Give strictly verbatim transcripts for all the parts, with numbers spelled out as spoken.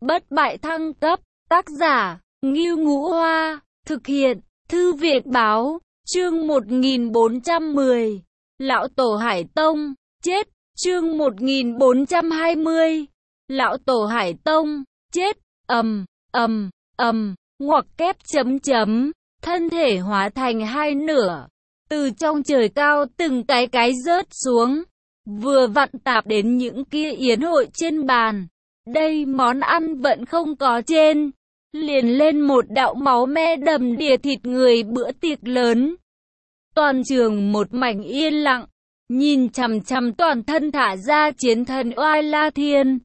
Bất bại thăng cấp, tác giả, Ngưu Ngũ Hoa, thực hiện, Thư viện báo, chương một nghìn bốn trăm mười, Lão Tổ Hải Tông, chết, chương một nghìn bốn trăm hai mươi, Lão Tổ Hải Tông, chết, ầm, ầm, ầm, ngoặc kép chấm chấm, thân thể hóa thành hai nửa, từ trong trời cao từng cái cái rớt xuống, vừa vặn tạp đến những kia yến hội trên bàn. Đây món ăn vẫn không có trên, liền lên một đạo máu me đầm đìa thịt người bữa tiệc lớn. Toàn trường một mảnh yên lặng, nhìn chằm chằm toàn thân thả ra chiến thần oai La Thiên.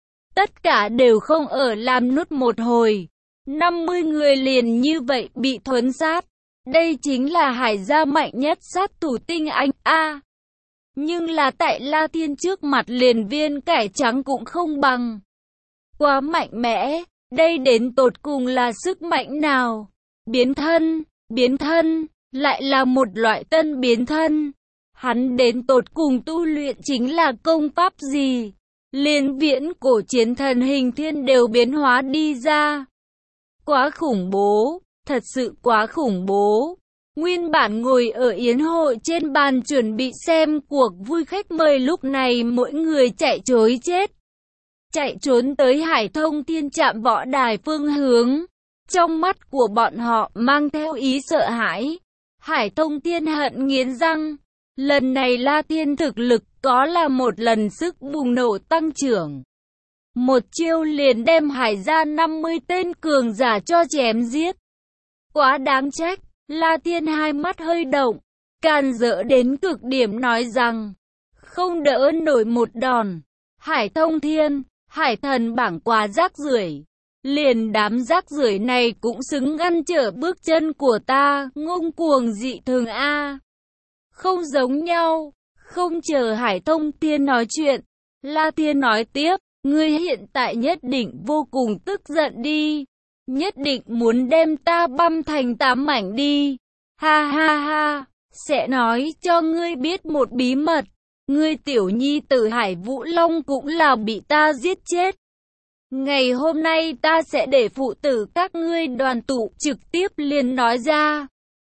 Tất cả đều không ở làm nút một hồi, năm mươi người liền như vậy bị thuấn sát. Đây chính là Hải gia mạnh nhất sát thủ tinh anh a. Nhưng là tại La Thiên trước mặt liền viên cải trắng cũng không bằng. Quá mạnh mẽ, đây đến tột cùng là sức mạnh nào? Biến thân, biến thân, lại là một loại tân biến thân. Hắn đến tột cùng tu luyện chính là công pháp gì? Liên viễn cổ chiến thần hình thiên đều biến hóa đi ra. Quá khủng bố, thật sự quá khủng bố. Nguyên bản ngồi ở yến hội trên bàn chuẩn bị xem cuộc vui khách mời lúc này mỗi người chạy trối chết. Chạy trốn tới Hải Thông Thiên Trạm võ đài phương hướng. Trong mắt của bọn họ mang theo ý sợ hãi. Hải Thông Thiên hận nghiến răng. Lần này La Thiên thực lực có là một lần sức bùng nổ tăng trưởng. Một chiêu liền đem Hải ra năm mươi tên cường giả cho chém giết. Quá đáng trách, La Thiên hai mắt hơi động, càn rỡ đến cực điểm nói rằng, không đỡ nổi một đòn. Hải Thông Thiên, Hải thần bảng quá rác rưởi, liền đám rác rưởi này cũng xứng ngăn trở bước chân của ta, ngông cuồng dị thường a. Không giống nhau. Không chờ Hải Thông Thiên nói chuyện, La Thiên nói tiếp, ngươi hiện tại nhất định vô cùng tức giận đi, nhất định muốn đem ta băm thành tám mảnh đi. Ha ha ha, sẽ nói cho ngươi biết một bí mật, ngươi tiểu nhi tử Hải Vũ Long cũng là bị ta giết chết. Ngày hôm nay ta sẽ để phụ tử các ngươi đoàn tụ, trực tiếp liền nói ra.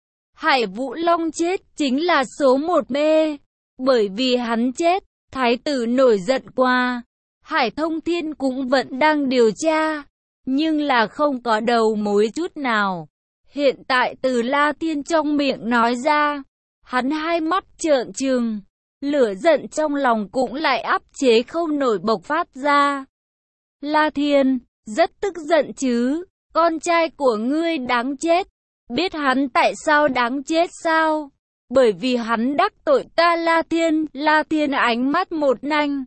Hải Vũ Long chết chính là số một mê. Bởi vì hắn chết, thái tử nổi giận qua. Hải Thông Thiên cũng vẫn đang điều tra, nhưng là không có đầu mối chút nào. Hiện tại từ La Thiên trong miệng nói ra, hắn hai mắt trợn trừng, lửa giận trong lòng cũng lại áp chế không nổi bộc phát ra. La Thiên, rất tức giận chứ, con trai của ngươi đáng chết, biết hắn tại sao đáng chết sao? Bởi vì hắn đắc tội ta La Thiên. La Thiên ánh mắt một nanh,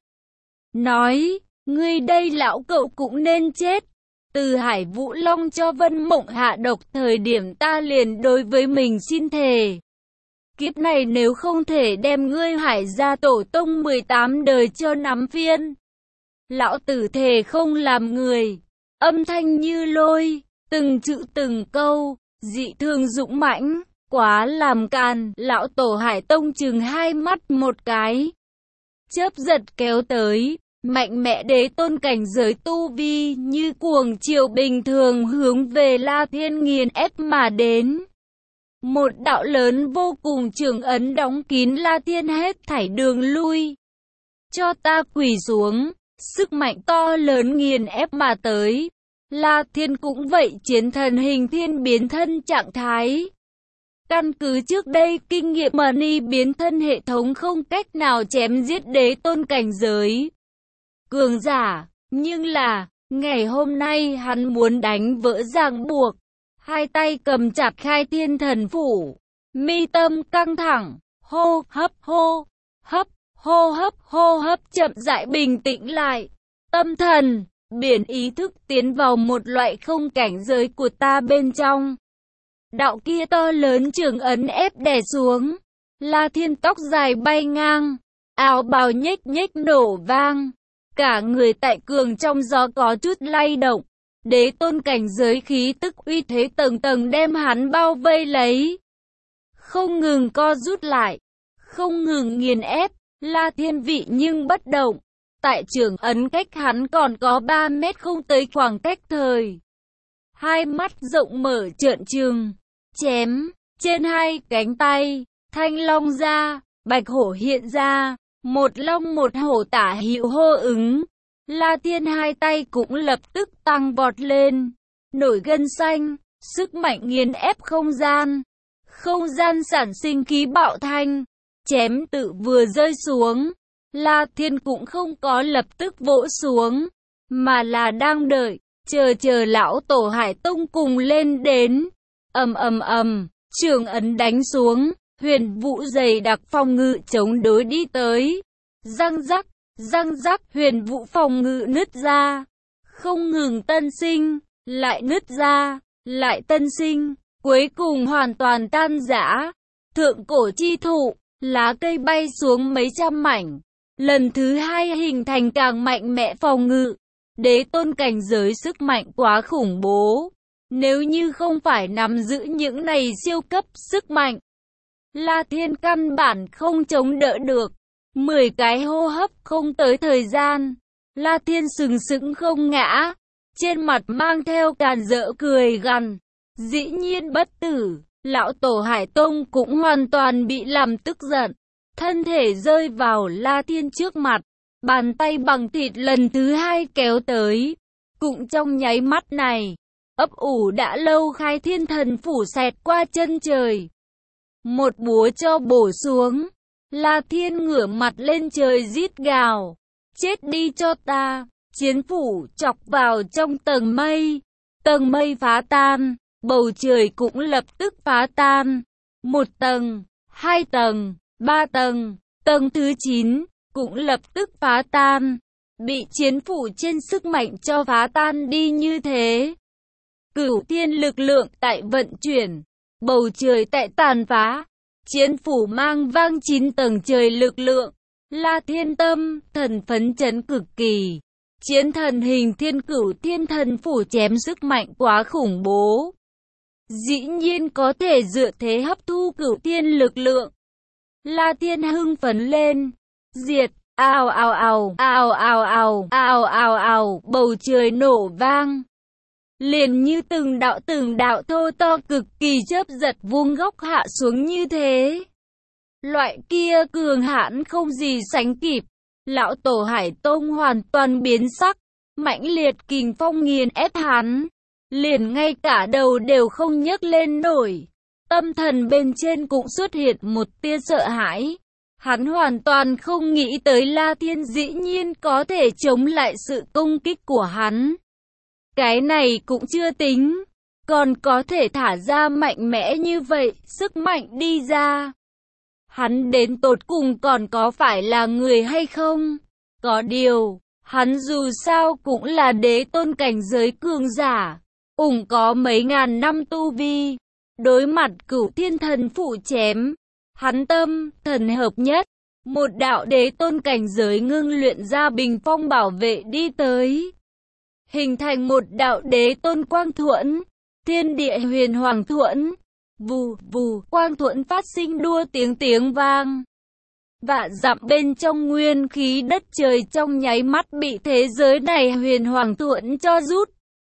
nói, ngươi đây lão cậu cũng nên chết. Từ Hải Vũ Long cho Vân Mộng hạ độc thời điểm ta liền đối với mình xin thề. Kiếp này nếu không thể đem ngươi Hải gia tổ tông mười tám đời cho nắm phiên. Lão tử thề không làm người. Âm thanh như lôi, từng chữ từng câu, dị thường dũng mãnh. Quá làm càn, lão tổ Hải Tông chừng hai mắt một cái. Chớp giật kéo tới, mạnh mẽ đế tôn cảnh giới tu vi như cuồng triều bình thường hướng về La Thiên nghiền ép mà đến. Một đạo lớn vô cùng trường ấn đóng kín La Thiên hết thảy đường lui. Cho ta quỳ xuống, sức mạnh to lớn nghiền ép mà tới. La Thiên cũng vậy, chiến thần hình thiên biến thân trạng thái. Căn cứ trước đây kinh nghiệm Mani biến thân hệ thống không cách nào chém giết đế tôn cảnh giới cường giả, nhưng là, ngày hôm nay hắn muốn đánh vỡ ràng buộc, hai tay cầm chặt khai thiên thần phủ, mi tâm căng thẳng, hô hấp hô, hấp, hô hấp hô hấp chậm rãi bình tĩnh lại, tâm thần, biển ý thức tiến vào một loại không cảnh giới của ta bên trong. Đạo kia to lớn trường ấn ép đè xuống, La Thiên tóc dài bay ngang, áo bào nhếch nhếch nổ vang, cả người tại cường trong gió có chút lay động, đế tôn cảnh giới khí tức uy thế tầng tầng đem hắn bao vây lấy, không ngừng co rút lại, không ngừng nghiền ép. La Thiên vị nhưng bất động, Tại trưởng ấn cách hắn còn có ba mét không tới khoảng cách thời. Hai mắt rộng mở trợn trừng, chém, trên hai cánh tay, thanh long ra, bạch hổ hiện ra, một long một hổ tả hữu hô ứng. La Thiên hai tay cũng lập tức tăng vọt lên, nổi gân xanh, sức mạnh nghiền ép không gian. Không gian sản sinh khí bạo thanh, chém tự vừa rơi xuống. La Thiên cũng không có lập tức vỗ xuống, mà là đang đợi, chờ chờ lão tổ Hải Tông cùng lên đến. Ầm ầm ầm, trường ấn đánh xuống, huyền vũ dày đặc phòng ngự chống đối đi tới. Răng rắc, răng rắc, huyền vũ phòng ngự nứt ra, không ngừng tân sinh, lại nứt ra, lại tân sinh, cuối cùng hoàn toàn tan rã. Thượng cổ chi thụ, lá cây bay xuống mấy trăm mảnh. Lần thứ hai hình thành càng mạnh mẽ phòng ngự. Đế tôn cảnh giới sức mạnh quá khủng bố. Nếu như không phải nắm giữ những này siêu cấp sức mạnh, La Thiên căn bản không chống đỡ được. Mười cái hô hấp không tới thời gian, La Thiên sừng sững không ngã, trên mặt mang theo càn rỡ cười gằn. Dĩ nhiên bất tử, lão tổ Hải Tông cũng hoàn toàn bị làm tức giận. Thân thể rơi vào La Thiên trước mặt, bàn tay bằng thịt lần thứ hai kéo tới. Cũng trong nháy mắt này, ấp ủ đã lâu khai thiên thần phủ xẹt qua chân trời. Một búa cho bổ xuống, La Thiên ngửa mặt lên trời rít gào. Chết đi cho ta, chiến phủ chọc vào trong tầng mây. Tầng mây phá tan, bầu trời cũng lập tức phá tan. Một tầng, hai tầng, ba tầng, tầng thứ chín cũng lập tức phá tan, bị chiến phủ trên sức mạnh cho phá tan đi như thế. Cửu thiên lực lượng tại vận chuyển, bầu trời tại tàn phá, chiến phủ mang vang chín tầng trời lực lượng. La Thiên tâm, thần phấn chấn cực kỳ. Chiến thần hình thiên cửu thiên thần phủ chém sức mạnh quá khủng bố. Dĩ nhiên có thể dựa thế hấp thu cửu thiên lực lượng. La Thiên hưng phấn lên, diệt, ào ào ào, ào ào ào, ào ào ào, bầu trời nổ vang. Liền như từng đạo từng đạo thô to cực kỳ chớp giật vuông góc hạ xuống như thế. Loại kia cường hãn không gì sánh kịp. Lão tổ Hải Tông hoàn toàn biến sắc, mãnh liệt kình phong nghiền ép hắn, liền ngay cả đầu đều không nhấc lên nổi. Tâm thần bên trên cũng xuất hiện một tia sợ hãi. Hắn hoàn toàn không nghĩ tới La Thiên dĩ nhiên có thể chống lại sự công kích của hắn. Cái này cũng chưa tính, còn có thể thả ra mạnh mẽ như vậy, sức mạnh đi ra. Hắn đến tột cùng còn có phải là người hay không? Có điều, hắn dù sao cũng là đế tôn cảnh giới cường giả, ủng có mấy ngàn năm tu vi. Đối mặt cửu thiên thần phụ chém, hắn tâm, thần hợp nhất, một đạo đế tôn cảnh giới ngưng luyện ra bình phong bảo vệ đi tới. Hình thành một đạo đế tôn quang thuẫn, thiên địa huyền hoàng thuẫn, vù vù, quang thuẫn phát sinh đua tiếng tiếng vang. Vạn dặm bên trong nguyên khí đất trời trong nháy mắt bị thế giới này huyền hoàng thuẫn cho rút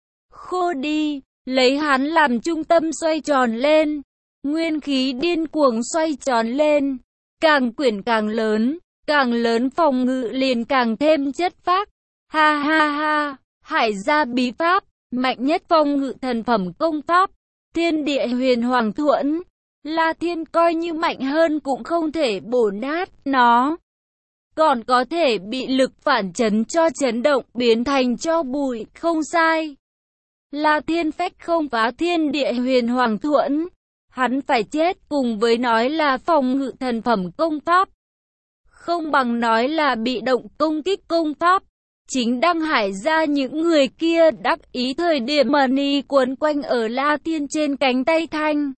khô đi. Lấy hắn làm trung tâm xoay tròn lên, nguyên khí điên cuồng xoay tròn lên, càng quyển càng lớn, càng lớn phòng ngự liền càng thêm chất phác. Ha ha ha, Hải gia bí pháp, mạnh nhất phòng ngự thần phẩm công pháp, thiên địa huyền hoàng thuẫn. La Thiên coi như mạnh hơn cũng không thể bổ nát nó, còn có thể bị lực phản chấn cho chấn động biến thành cho bụi, không sai. La Thiên phách không phá thiên địa huyền hoàng thuẫn, hắn phải chết cùng với nói là phòng ngự thần phẩm công pháp, không bằng nói là bị động công kích công pháp. Chính đang Hải ra những người kia đắc ý thời điểm mờ ni quấn quanh ở La Thiên trên cánh tay thanh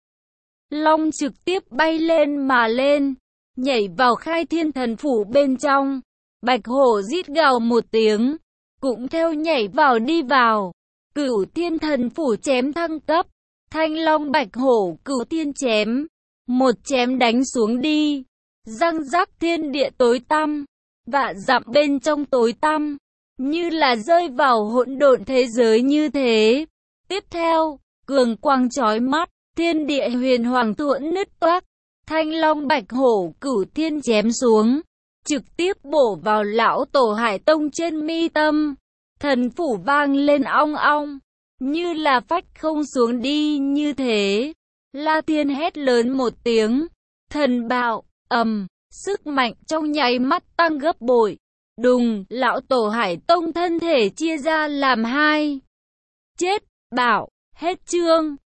long trực tiếp bay lên mà lên, nhảy vào khai thiên thần phủ bên trong. Bạch hổ rít gào một tiếng, cũng theo nhảy vào đi vào. Cửu thiên thần phủ chém thăng cấp, thanh long bạch hổ cửu thiên chém, một chém đánh xuống đi, răng rắc thiên địa tối tăm, vạn dặm bên trong tối tăm, như là rơi vào hỗn độn thế giới như thế. Tiếp theo, cường quang chói mắt, thiên địa huyền hoàng thuẫn nứt toác, thanh long bạch hổ cửu thiên chém xuống, trực tiếp bổ vào lão tổ Hải Tông trên mi tâm. Thần phủ vang lên ong ong, như là phách không xuống đi như thế. La Thiên hét lớn một tiếng, thần bạo, ầm, sức mạnh trong nháy mắt tăng gấp bội. Đùng, lão tổ Hải Tông thân thể chia ra làm hai. Chết, bảo, hết chương.